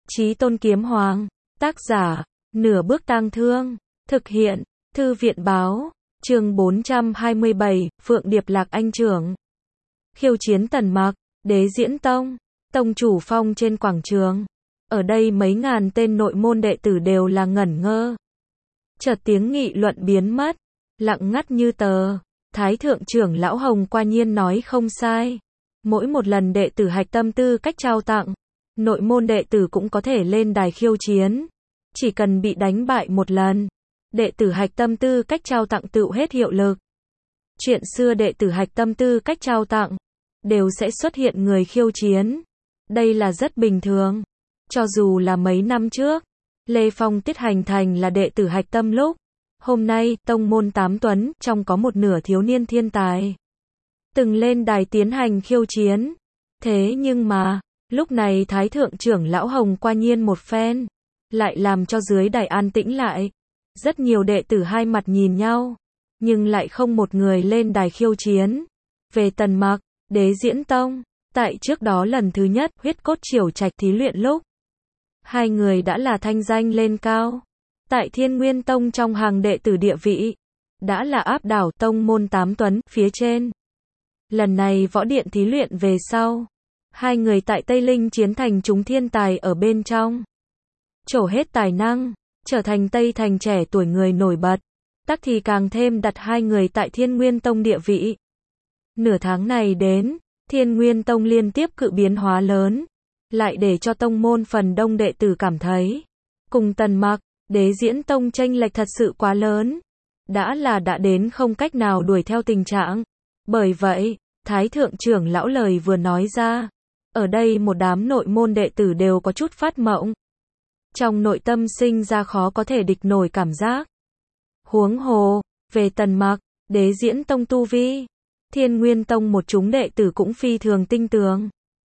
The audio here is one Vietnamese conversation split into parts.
Chí Tôn Kiếm Hoàng. Tác giả, Nửa Bước Tang Thương. Thực hiện, Thư viện báo. Chương 427, Phượng Điệp Lạc Anh trưởng. Khiêu chiến Tần Mặc, Đế Diễn Tông. Tông chủ phong trên quảng trường. Ở đây mấy ngàn tên nội môn đệ tử đều là ngẩn ngơ. Chợt tiếng nghị luận biến mất, lặng ngắt như tờ. Thái thượng trưởng lão Hồng Qua Nhiên nói không sai. Mỗi một lần đệ tử hạch tâm tư cách trao tặng, nội môn đệ tử cũng có thể lên đài khiêu chiến. Chỉ cần bị đánh bại một lần, đệ tử hạch tâm tư cách trao tặng tựu hết hiệu lực. Chuyện xưa đệ tử hạch tâm tư cách trao tặng, đều sẽ xuất hiện người khiêu chiến. Đây là rất bình thường. Cho dù là mấy năm trước, Lê Phong Tiết Hành Thành là đệ tử hạch tâm lúc, hôm nay, tông môn Tám Tuấn, trong có một nửa thiếu niên thiên tài. Từng lên đài tiến hành khiêu chiến. Thế nhưng mà, lúc này Thái thượng trưởng lão Hồng Qua Nhiên một phen, lại làm cho dưới đài an tĩnh lại. Rất nhiều đệ tử hai mặt nhìn nhau, nhưng lại không một người lên đài khiêu chiến. Về Tần Mặc, Đế Diễn Tông, tại trước đó lần thứ nhất, huyết cốt triều trạch thí luyện lúc, hai người đã là thanh danh lên cao. Tại Thiên Nguyên Tông trong hàng đệ tử địa vị, đã là áp đảo tông môn Tám Tuấn phía trên. Lần này võ điện thí luyện về sau, hai người tại Tây Linh chiến thành chúng thiên tài ở bên trong. Trổ hết tài năng, trở thành Tây Thành trẻ tuổi người nổi bật. Tắc thì càng thêm đặt hai người tại Thiên Nguyên Tông địa vị. Nửa tháng này đến, Thiên Nguyên Tông liên tiếp cự biến hóa lớn, lại để cho tông môn phần đông đệ tử cảm thấy, cùng Tần Mặc, Đế Diễn Tông chênh lệch thật sự quá lớn. Đã đến không cách nào đuổi theo tình trạng. Bởi vậy, Thái thượng trưởng lão lời vừa nói ra, ở đây một đám nội môn đệ tử đều có chút phát mộng. Trong nội tâm sinh ra khó có thể địch nổi cảm giác. Huống hồ, về Tần Mặc, Đế Diễn Tông tu vi, Thiên Nguyên Tông một chúng đệ tử cũng phi thường tinh tường.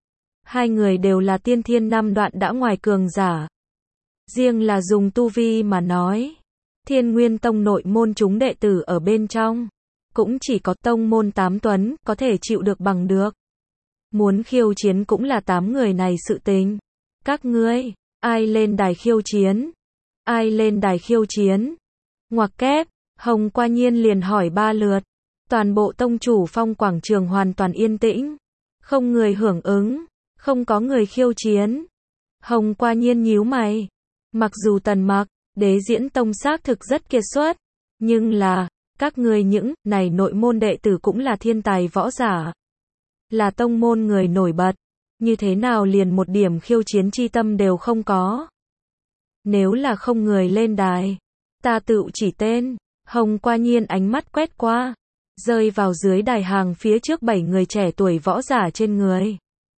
Hai người đều là tiên thiên năm đoạn đã ngoài cường giả. Riêng là dùng tu vi mà nói, Thiên Nguyên Tông nội môn chúng đệ tử ở bên trong, cũng chỉ có tông môn Tám Tuấn có thể chịu được bằng được. Muốn khiêu chiến cũng là 8 người này sự tình. Các ngươi, ai lên đài khiêu chiến? Ai lên đài khiêu chiến? Ngoặc kép, Hồng Qua Nhiên liền hỏi 3 lượt. Toàn bộ tông chủ phong quảng trường hoàn toàn yên tĩnh. Không người hưởng ứng, không có người khiêu chiến. Hồng Qua Nhiên nhíu mày. Mặc dù Tần Mặc, Đế Diễn Tông xác thực rất kiệt xuất, nhưng là, các ngươi những này nội môn đệ tử cũng là thiên tài võ giả. Là tông môn người nổi bật, như thế nào liền một điểm khiêu chiến chi tâm đều không có. Nếu là không người lên đài, ta tự chỉ tên. Hồng Qua Nhiên ánh mắt quét qua, rơi vào dưới đài hàng phía trước 7 người trẻ tuổi võ giả trên người.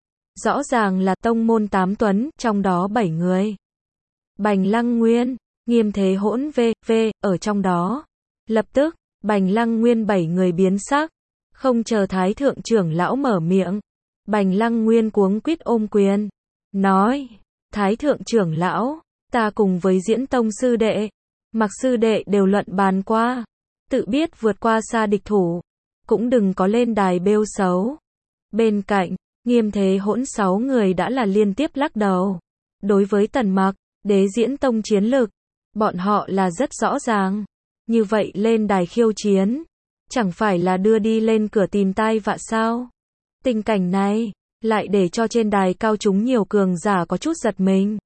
Rõ ràng là tông môn Tám Tuấn, trong đó 7 người. Bành Lăng Nguyên, Nghiêm Thế Hỗn v.v. ở trong đó. Lập tức, Bành Lăng Nguyên 7 người biến sắc. Không chờ Thái thượng trưởng lão mở miệng, Bành Lăng Nguyên cuống quýt ôm quyền, nói, Thái thượng trưởng lão, ta cùng với Diễn Tông sư đệ, Mặc sư đệ đều luận bàn qua, tự biết vượt qua xa địch thủ, cũng đừng có lên đài bêu xấu. Bên cạnh, Nghiêm Thế Hỗn 6 người đã là liên tiếp lắc đầu. Đối với Tần Mặc, Đế Diễn Tông chiến lực, bọn họ là rất rõ ràng. Như vậy lên đài khiêu chiến, chẳng phải là đưa đi lên cửa tìm tai vạ sao? Tình cảnh này, lại để cho trên đài cao chúng nhiều cường giả có chút giật mình.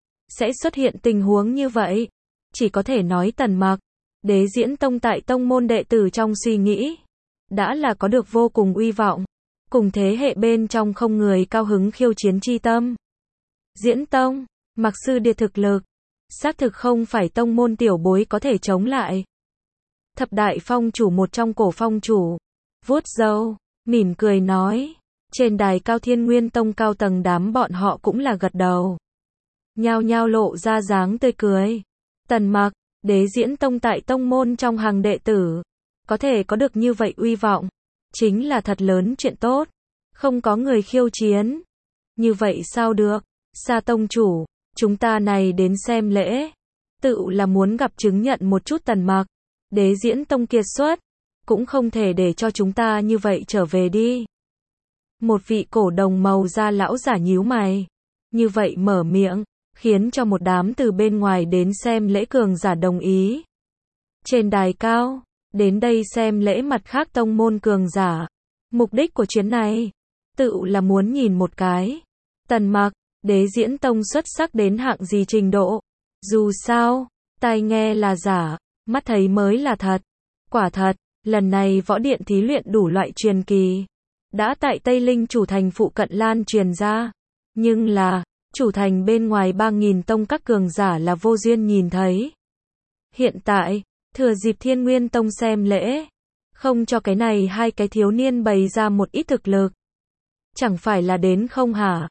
Sẽ xuất hiện tình huống như vậy, chỉ có thể nói Tần Mặc, Đế Diễn Tông tại tông môn đệ tử trong suy nghĩ, đã là có được vô cùng uy vọng, cùng thế hệ bên trong không người cao hứng khiêu chiến chi tâm. Diễn Tông, Mặc sư đệ thực lực, xác thực không phải tông môn tiểu bối có thể chống lại. Thập đại phong chủ một trong cổ phong chủ, vuốt râu, mỉm cười nói, trên đài cao Thiên Nguyên Tông cao tầng đám bọn họ cũng là gật đầu. Nhao nhao lộ ra dáng tươi cười. Tần Mặc, Đế Diễn Tông tại tông môn trong hàng đệ tử, có thể có được như vậy uy vọng, chính là thật lớn chuyện tốt. Không có người khiêu chiến. Như vậy sao được? Sa tông chủ, chúng ta này đến xem lễ, tự là muốn gặp chứng nhận một chút Tần Mặc, Đế Diễn Tông kiệt xuất, cũng không thể để cho chúng ta như vậy trở về đi. Một vị cổ đồng màu da lão giả nhíu mày, như vậy mở miệng, khiến cho một đám từ bên ngoài đến xem lễ cường giả đồng ý. Trên đài cao, đến đây xem lễ mặt khác tông môn cường giả. Mục đích của chuyến này, tự là muốn nhìn một cái. Tần Mặc, Đế Diễn Tông xuất sắc đến hạng gì trình độ. Dù sao, tai nghe là giả, mắt thấy mới là thật. Quả thật, lần này võ điện thí luyện đủ loại truyền kỳ. Đã tại Tây Linh chủ thành phụ cận lan truyền ra. Nhưng là, chủ thành bên ngoài 3.000 tông các cường giả là vô duyên nhìn thấy. Hiện tại, thừa dịp Thiên Nguyên Tông xem lễ, không cho cái này hai cái thiếu niên bày ra một ít thực lực. Chẳng phải là đến không hả?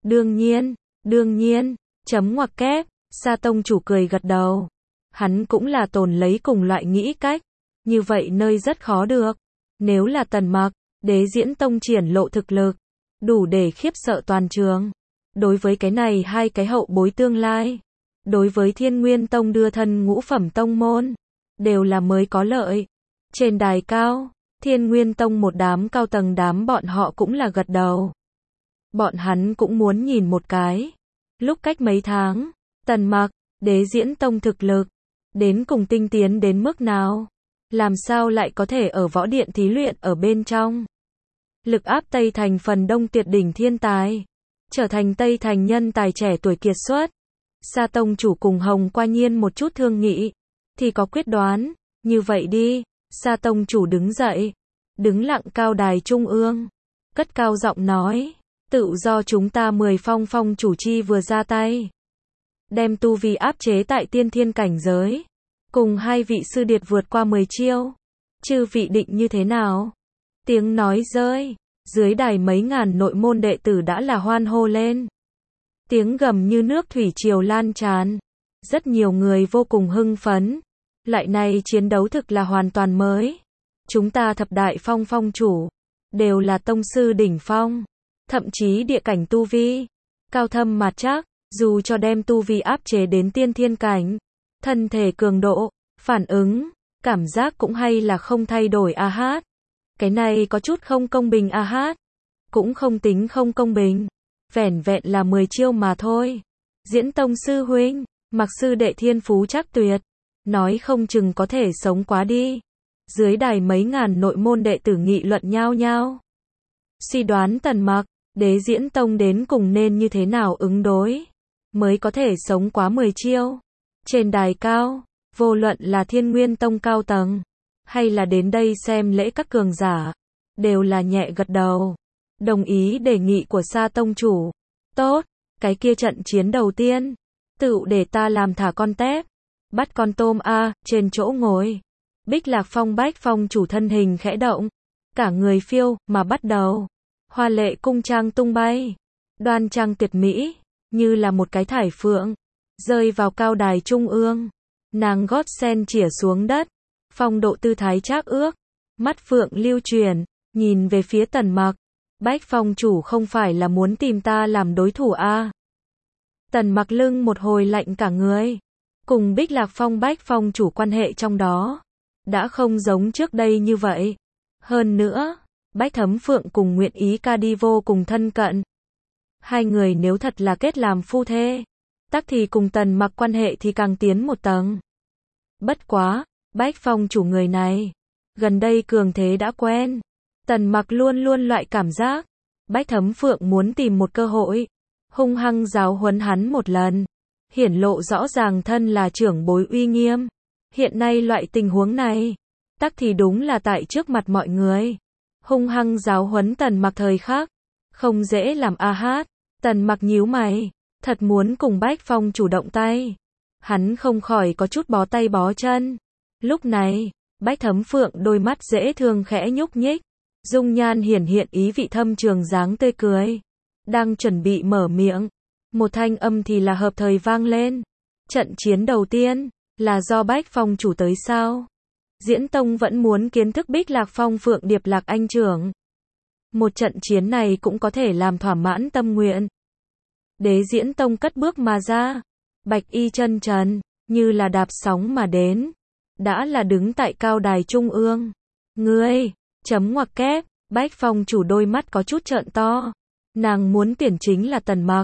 Đương nhiên, chấm ngoặc kép, Sa Tông chủ cười gật đầu. Hắn cũng là tồn lấy cùng loại nghĩ cách. Như vậy nơi rất khó được. Nếu là Tần Mặc, Đế Diễn Tông triển lộ thực lực, đủ để khiếp sợ toàn trường. Đối với cái này hai cái hậu bối tương lai, đối với Thiên Nguyên Tông đưa thân ngũ phẩm tông môn, đều là mới có lợi. Trên đài cao, Thiên Nguyên Tông một đám cao tầng đám bọn họ cũng là gật đầu. Bọn hắn cũng muốn nhìn một cái. Lúc cách mấy tháng, Tần Mặc, Đế Diễn Tông thực lực, đến cùng tinh tiến đến mức nào? Làm sao lại có thể ở võ điện thí luyện ở bên trong? Lực áp Tây Thành phần đông tuyệt đỉnh thiên tài, trở thành Tây Thành nhân tài trẻ tuổi kiệt xuất. Sa Tông chủ cùng Hồng Qua Nhiên một chút thương nghị, thì có quyết đoán, như vậy đi. Sa Tông chủ đứng dậy, đứng lặng cao đài trung ương, cất cao giọng nói, tự do chúng ta 10 phong chủ chi vừa ra tay, đem tu vi áp chế tại tiên thiên cảnh giới, cùng hai vị sư điệt vượt qua 10 chiêu. Chư vị định như thế nào? Tiếng nói rơi, dưới đài mấy ngàn nội môn đệ tử đã là hoan hô lên. Tiếng gầm như nước thủy triều lan tràn, rất nhiều người vô cùng hưng phấn. Lại này chiến đấu thực là hoàn toàn mới. Chúng ta thập đại phong chủ, đều là tông sư đỉnh phong, thậm chí địa cảnh tu vi, cao thâm mạt chắc, dù cho đem tu vi áp chế đến tiên thiên cảnh, thân thể cường độ, phản ứng, cảm giác cũng hay là không thay đổi a hát. Cái này có chút không công bình a hát. Cũng không tính không công bình, vẻn vẹn là 10 chiêu mà thôi. Diễn Tông sư huynh, Mặc sư đệ thiên phú chắc tuyệt, nói không chừng có thể sống quá đi. Dưới đài mấy ngàn nội môn đệ tử nghị luận nhao nhao. Suy đoán Tần Mặc, Đế Diễn Tông đến cùng nên như thế nào ứng đối, mới có thể sống quá 10 chiêu. Trên đài cao, vô luận là Thiên Nguyên Tông cao tầng, hay là đến đây xem lễ các cường giả, đều là nhẹ gật đầu, đồng ý đề nghị của Sa Tông chủ. Tốt, cái kia trận chiến đầu tiên, tự để ta làm thả con tép, bắt con tôm a. Trên chỗ ngồi, Bích Lạc Phong Bách Phong chủ thân hình khẽ động, cả người phiêu mà bắt đầu, hoa lệ cung trang tung bay, đoan trang tuyệt mỹ, như là một cái thải phượng, rơi vào cao đài trung ương. Nàng gót sen chỉa xuống đất, phong độ tư thái trác ước, mắt phượng lưu truyền, nhìn về phía Tần Mặc. Bách Phong chủ không phải là muốn tìm ta làm đối thủ a? Tần Mặc lưng một hồi lạnh cả người. Cùng Bích Lạc Phong Bách Phong chủ quan hệ trong đó đã không giống trước đây như vậy. Hơn nữa, Bách Thấm Phượng cùng Nguyện Ý Ca đi vô cùng thân cận. Hai người nếu thật là kết làm phu thê, tắc thì cùng Tần Mặc quan hệ thì càng tiến một tầng. Bất quá, Bách Phong chủ người này, gần đây cường thế đã quen. Tần Mặc luôn luôn loại cảm giác, Bách Thấm Phượng muốn tìm một cơ hội, hung hăng giáo huấn hắn một lần, hiển lộ rõ ràng thân là trưởng bối uy nghiêm. Hiện nay loại tình huống này, tắc thì đúng là tại trước mặt mọi người, hung hăng giáo huấn Tần Mặc thời khắc, không dễ làm a hát. Tần Mặc nhíu mày, thật muốn cùng Bách Phong chủ động tay. Hắn không khỏi có chút bó tay bó chân. Lúc này, Bách Thấm Phượng đôi mắt dễ thương khẽ nhúc nhích, dung nhan hiển hiện ý vị thâm trường dáng tươi cười. Đang chuẩn bị mở miệng, một thanh âm thì là hợp thời vang lên. Trận chiến đầu tiên, là do Bách Phong chủ tới sao? Diễn Tông vẫn muốn kiến thức Bích Lạc Phong Phượng Điệp Lạc Anh trưởng. Một trận chiến này cũng có thể làm thỏa mãn tâm nguyện. Đế Diễn Tông cất bước mà ra, bạch y chân trần, như là đạp sóng mà đến, đã là đứng tại cao đài trung ương. Ngươi, chấm ngoặc kép, Bách Phong chủ đôi mắt có chút trợn to. Nàng muốn tuyển chính là Tần Mặc,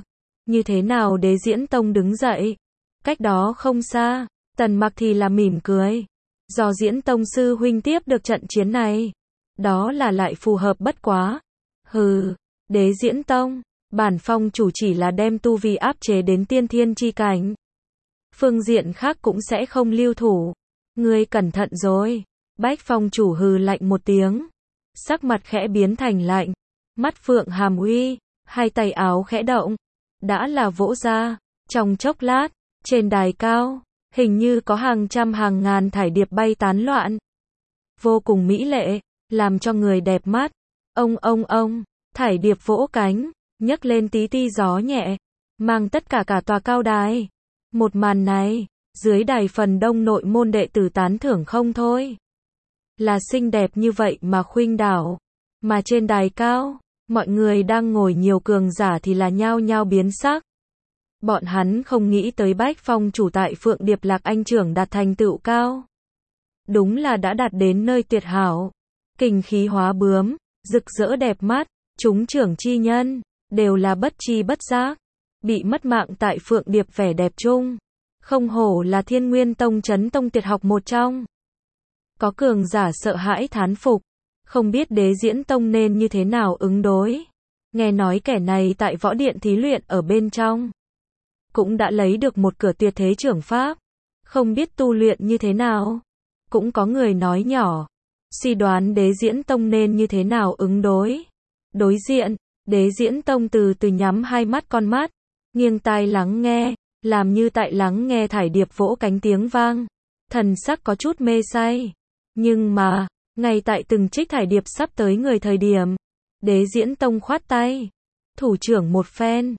Như thế nào Đế Diễn Tông đứng dậy? Cách đó không xa, Tần Mặc thì là mỉm cười. Do Diễn Tông sư huynh tiếp được trận chiến này, đó là lại phù hợp bất quá. Hừ, Đế Diễn Tông, bản phong chủ chỉ là đem tu vi áp chế đến tiên thiên chi cảnh. Phương diện khác cũng sẽ không lưu thủ. Ngươi cẩn thận rồi. Bách phong chủ hừ lạnh một tiếng. Sắc mặt khẽ biến thành lạnh. Mắt phượng hàm uy, hai tay áo khẽ động. Đã là vỗ ra. Trong chốc lát, trên đài cao, hình như có hàng trăm hàng ngàn thải điệp bay tán loạn. Vô cùng mỹ lệ, làm cho người đẹp mắt. Ông, thải điệp vỗ cánh, nhấc lên tí ti gió nhẹ, mang tất cả tòa cao đài. Một màn này, dưới đài phần đông nội môn đệ tử tán thưởng không thôi. Là xinh đẹp như vậy mà khuynh đảo. Mà trên đài cao, mọi người đang ngồi nhiều cường giả thì là nhao nhao biến sắc. Bọn hắn không nghĩ tới Bách Phong chủ tại Phượng Điệp Lạc Anh trưởng đạt thành tựu cao. Đúng là đã đạt đến nơi tuyệt hảo. Kình khí hóa bướm, rực rỡ đẹp mắt, chúng trưởng chi nhân, đều là bất chi bất giác. Bị mất mạng tại Phượng Điệp vẻ đẹp chung. Không hổ là Thiên Nguyên Tông Chấn Tông tuyệt học một trong. Có cường giả sợ hãi thán phục. Không biết Đế Diễn Tông nên như thế nào ứng đối. Nghe nói kẻ này tại võ điện thí luyện ở bên trong. Cũng đã lấy được một cửa tuyệt thế trưởng pháp. Không biết tu luyện như thế nào. Cũng có người nói nhỏ. Suy đoán Đế Diễn Tông nên như thế nào ứng đối. Đối diện, Đế Diễn Tông từ từ nhắm hai mắt con mắt. Nghiêng tai lắng nghe. Làm như tại lắng nghe thải điệp vỗ cánh tiếng vang. Thần sắc có chút mê say. Nhưng mà, ngay tại từng trích thải điệp sắp tới người thời điểm. Đế Diễn Tông khoát tay. Thủ trưởng một phen.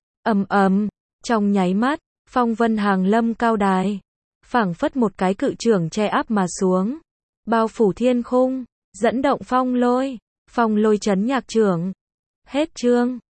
Trong nháy mắt, phong vân hàng lâm cao đài. Phảng phất một cái cự trưởng che áp mà xuống. Bao phủ thiên khung. Dẫn động phong lôi. Phong lôi chấn nhạc trưởng. Hết chương.